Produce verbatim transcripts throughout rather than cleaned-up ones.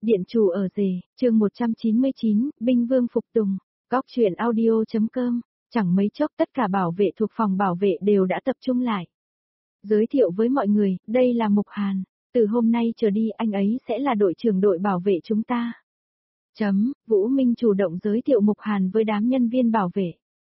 Điện chủ ở rể, chương một trăm chín mươi chín, binh vương phục tùng, góc truyện audio.com, chẳng mấy chốc tất cả bảo vệ thuộc phòng bảo vệ đều đã tập trung lại. Giới thiệu với mọi người, đây là Mục Hàn, từ hôm nay trở đi anh ấy sẽ là đội trưởng đội bảo vệ chúng ta. Chấm, Vũ Minh chủ động giới thiệu Mục Hàn với đám nhân viên bảo vệ.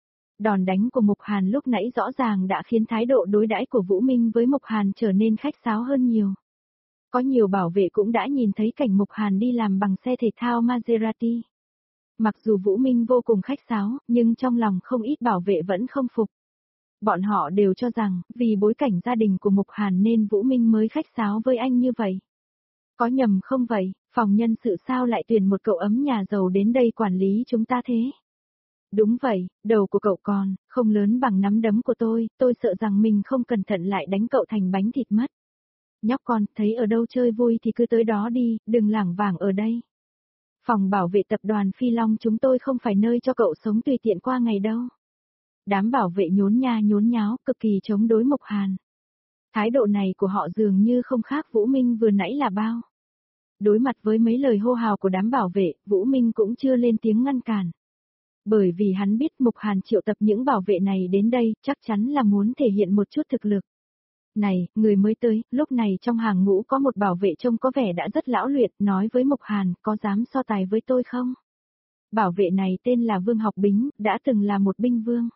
Đòn đánh của Mục Hàn lúc nãy rõ ràng đã khiến thái độ đối đãi của Vũ Minh với Mục Hàn trở nên khách sáo hơn nhiều. Có nhiều bảo vệ cũng đã nhìn thấy cảnh Mục Hàn đi làm bằng xe thể thao Maserati. Mặc dù Vũ Minh vô cùng khách sáo, nhưng trong lòng không ít bảo vệ vẫn không phục. Bọn họ đều cho rằng, vì bối cảnh gia đình của Mục Hàn nên Vũ Minh mới khách sáo với anh như vậy. Có nhầm không vậy, phòng nhân sự sao lại tuyển một cậu ấm nhà giàu đến đây quản lý chúng ta thế? Đúng vậy, đầu của cậu còn, không lớn bằng nắm đấm của tôi, tôi sợ rằng mình không cẩn thận lại đánh cậu thành bánh thịt mất. Nhóc con, thấy ở đâu chơi vui thì cứ tới đó đi, đừng lảng vảng ở đây. Phòng bảo vệ tập đoàn Phi Long chúng tôi không phải nơi cho cậu sống tùy tiện qua ngày đâu. Đám bảo vệ nhốn nha nhốn nháo, cực kỳ chống đối Mục Hàn. Thái độ này của họ dường như không khác Vũ Minh vừa nãy là bao. Đối mặt với mấy lời hô hào của đám bảo vệ, Vũ Minh cũng chưa lên tiếng ngăn cản. Bởi vì hắn biết Mục Hàn triệu tập những bảo vệ này đến đây, chắc chắn là muốn thể hiện một chút thực lực. Này, người mới tới, lúc này trong hàng ngũ có một bảo vệ trông có vẻ đã rất lão luyện, nói với Mục Hàn, có dám so tài với tôi không? Bảo vệ này tên là Vương Học Bính, đã từng là một binh vương.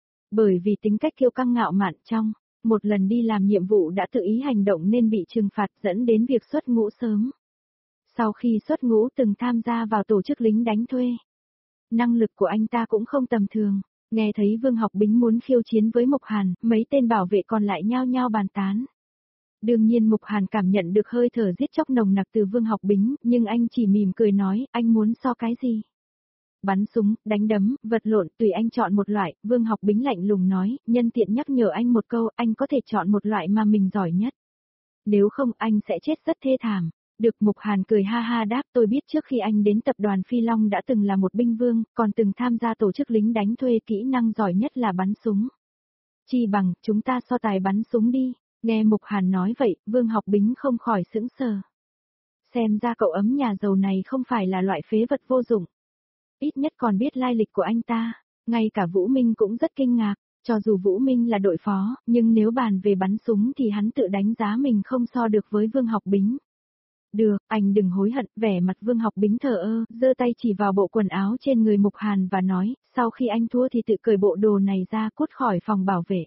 Bởi vì tính cách kiêu căng ngạo mạn trong, một lần đi làm nhiệm vụ đã tự ý hành động nên bị trừng phạt dẫn đến việc xuất ngũ sớm. Sau khi xuất ngũ từng tham gia vào tổ chức lính đánh thuê. Năng lực của anh ta cũng không tầm thường. Nghe thấy Vương Học Bính muốn khiêu chiến với Mục Hàn, mấy tên bảo vệ còn lại nhao nhao bàn tán. Đương nhiên Mục Hàn cảm nhận được hơi thở giết chóc nồng nặc từ Vương Học Bính, nhưng anh chỉ mỉm cười nói, anh muốn so cái gì? Bắn súng, đánh đấm, vật lộn, tùy anh chọn một loại, Vương Học Bính lạnh lùng nói, nhân tiện nhắc nhở anh một câu, anh có thể chọn một loại mà mình giỏi nhất. Nếu không anh sẽ chết rất thê thảm. Được Mục Hàn cười ha ha đáp, tôi biết trước khi anh đến tập đoàn Phi Long đã từng là một binh vương, còn từng tham gia tổ chức lính đánh thuê, kỹ năng giỏi nhất là bắn súng. Chi bằng, chúng ta so tài bắn súng đi. Nghe Mục Hàn nói vậy, Vương Học Bính không khỏi sững sờ. Xem ra cậu ấm nhà giàu này không phải là loại phế vật vô dụng. Ít nhất còn biết lai lịch của anh ta. Ngay cả Vũ Minh cũng rất kinh ngạc. Cho dù Vũ Minh là đội phó, nhưng nếu bàn về bắn súng thì hắn tự đánh giá mình không so được với Vương Học Bính. Được, anh đừng hối hận, vẻ mặt Vương Học Bính thờ ơ, giơ tay chỉ vào bộ quần áo trên người Mục Hàn và nói, sau khi anh thua thì tự cởi bộ đồ này ra cút khỏi phòng bảo vệ.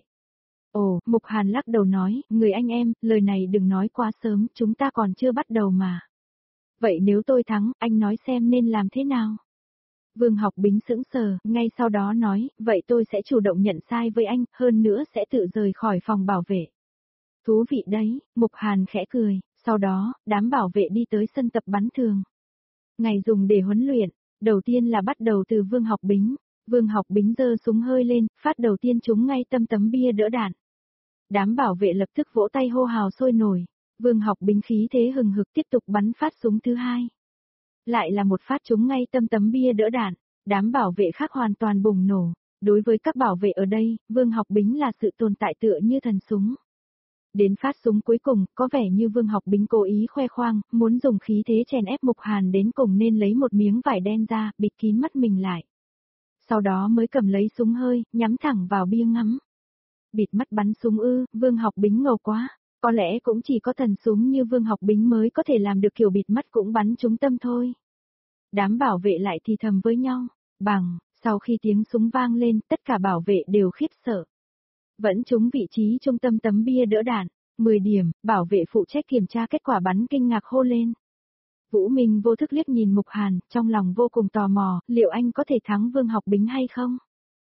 Ồ, Mục Hàn lắc đầu nói, người anh em, lời này đừng nói quá sớm, chúng ta còn chưa bắt đầu mà. Vậy nếu tôi thắng, anh nói xem nên làm thế nào? Vương Học Bính sững sờ, ngay sau đó nói, vậy tôi sẽ chủ động nhận sai với anh, hơn nữa sẽ tự rời khỏi phòng bảo vệ. Thú vị đấy, Mục Hàn khẽ cười. Sau đó, đám bảo vệ đi tới sân tập bắn thường. Ngày dùng để huấn luyện, đầu tiên là bắt đầu từ Vương Học Bính. Vương Học Bính giơ súng hơi lên, phát đầu tiên trúng ngay tâm tấm bia đỡ đạn. Đám bảo vệ lập tức vỗ tay hô hào sôi nổi. Vương Học Bính khí thế hừng hực tiếp tục bắn phát súng thứ hai. Lại là một phát trúng ngay tâm tấm bia đỡ đạn. Đám bảo vệ khác hoàn toàn bùng nổ. Đối với các bảo vệ ở đây, Vương Học Bính là sự tồn tại tựa như thần súng. Đến phát súng cuối cùng, có vẻ như Vương Học Bính cố ý khoe khoang, muốn dùng khí thế chèn ép Mục Hàn đến cùng nên lấy một miếng vải đen ra, bịt kín mắt mình lại. Sau đó mới cầm lấy súng hơi, nhắm thẳng vào bia ngắm. Bịt mắt bắn súng ư, Vương Học Bính ngầu quá, có lẽ cũng chỉ có thần súng như Vương Học Bính mới có thể làm được kiểu bịt mắt cũng bắn trúng tâm thôi. Đám bảo vệ lại thì thầm với nhau, bằng, sau khi tiếng súng vang lên, tất cả bảo vệ đều khiếp sợ. Vẫn trúng vị trí trung tâm tấm bia đỡ đạn, mười điểm, bảo vệ phụ trách kiểm tra kết quả bắn kinh ngạc hô lên. Vũ Minh vô thức liếc nhìn Mục Hàn, trong lòng vô cùng tò mò, liệu anh có thể thắng Vương Học Bính hay không?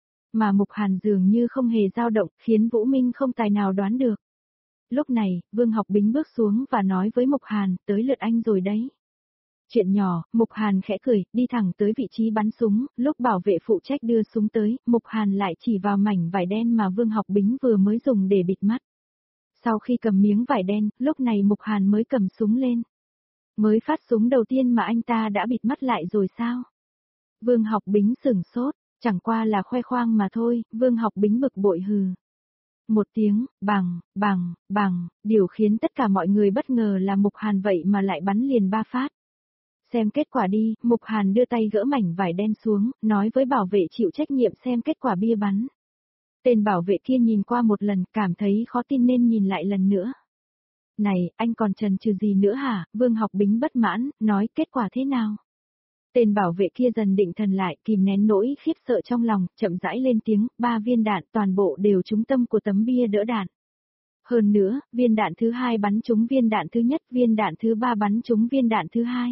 Mà Mục Hàn dường như không hề dao động, khiến Vũ Minh không tài nào đoán được. Lúc này, Vương Học Bính bước xuống và nói với Mục Hàn, tới lượt anh rồi đấy. Chuyện nhỏ, Mục Hàn khẽ cười, đi thẳng tới vị trí bắn súng, lúc bảo vệ phụ trách đưa súng tới, Mục Hàn lại chỉ vào mảnh vải đen mà Vương Học Bính vừa mới dùng để bịt mắt. Sau khi cầm miếng vải đen, lúc này Mục Hàn mới cầm súng lên. Mới phát súng đầu tiên mà anh ta đã bịt mắt lại rồi sao? Vương Học Bính sửng sốt, chẳng qua là khoe khoang mà thôi, Vương Học Bính bực bội hừ. Một tiếng, bằng, bằng, bằng, điều khiến tất cả mọi người bất ngờ là Mục Hàn vậy mà lại bắn liền ba phát. Xem kết quả đi, Mục Hàn đưa tay gỡ mảnh vải đen xuống, nói với bảo vệ chịu trách nhiệm xem kết quả bia bắn. Tên bảo vệ kia nhìn qua một lần, cảm thấy khó tin nên nhìn lại lần nữa. Này, anh còn chần chừ gì nữa hả? Vương Học Bính bất mãn, nói kết quả thế nào? Tên bảo vệ kia dần định thần lại, kìm nén nỗi khiếp sợ trong lòng, chậm rãi lên tiếng, ba viên đạn toàn bộ đều trúng tâm của tấm bia đỡ đạn. Hơn nữa, viên đạn thứ hai bắn trúng viên đạn thứ nhất, viên đạn thứ ba bắn trúng viên đạn thứ hai.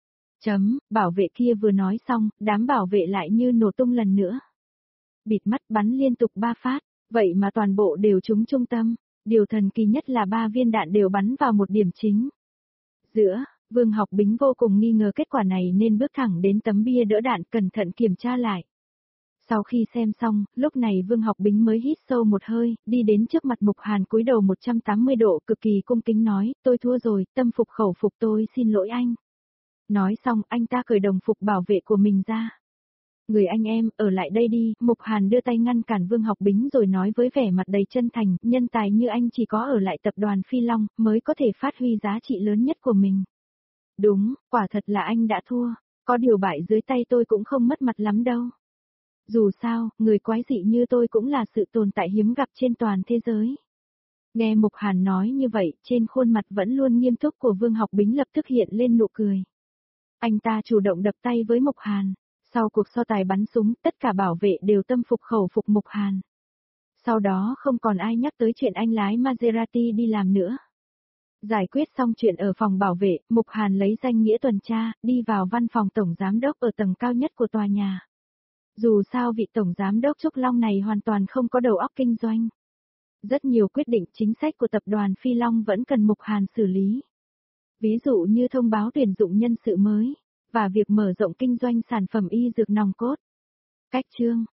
Chấm, bảo vệ kia vừa nói xong, đám bảo vệ lại như nổ tung lần nữa. Bịt mắt bắn liên tục ba phát, vậy mà toàn bộ đều trúng trung tâm. Điều thần kỳ nhất là ba viên đạn đều bắn vào một điểm chính. Giữa, Vương Học Bính vô cùng nghi ngờ kết quả này nên bước thẳng đến tấm bia đỡ đạn cẩn thận kiểm tra lại. Sau khi xem xong, lúc này Vương Học Bính mới hít sâu một hơi, đi đến trước mặt Mục Hàn cúi đầu một trăm tám mươi độ cực kỳ cung kính nói, tôi thua rồi, tâm phục khẩu phục tôi xin lỗi anh. Nói xong anh ta cởi đồng phục bảo vệ của mình ra. Người anh em, ở lại đây đi, Mục Hàn đưa tay ngăn cản Vương Học Bính rồi nói với vẻ mặt đầy chân thành, nhân tài như anh chỉ có ở lại tập đoàn Phi Long, mới có thể phát huy giá trị lớn nhất của mình. Đúng, quả thật là anh đã thua, có điều bại dưới tay tôi cũng không mất mặt lắm đâu. Dù sao, người quái dị như tôi cũng là sự tồn tại hiếm gặp trên toàn thế giới. Nghe Mục Hàn nói như vậy, trên khuôn mặt vẫn luôn nghiêm túc của Vương Học Bính lập tức hiện lên nụ cười. Anh ta chủ động đập tay với Mục Hàn. Sau cuộc so tài bắn súng, tất cả bảo vệ đều tâm phục khẩu phục Mục Hàn. Sau đó không còn ai nhắc tới chuyện anh lái Maserati đi làm nữa. Giải quyết xong chuyện ở phòng bảo vệ, Mục Hàn lấy danh nghĩa tuần tra, đi vào văn phòng tổng giám đốc ở tầng cao nhất của tòa nhà. Dù sao vị tổng giám đốc Trúc Long này hoàn toàn không có đầu óc kinh doanh. Rất nhiều quyết định chính sách của tập đoàn Phi Long vẫn cần Mục Hàn xử lý. Ví dụ như thông báo tuyển dụng nhân sự mới, và việc mở rộng kinh doanh sản phẩm y dược nòng cốt. Cách chương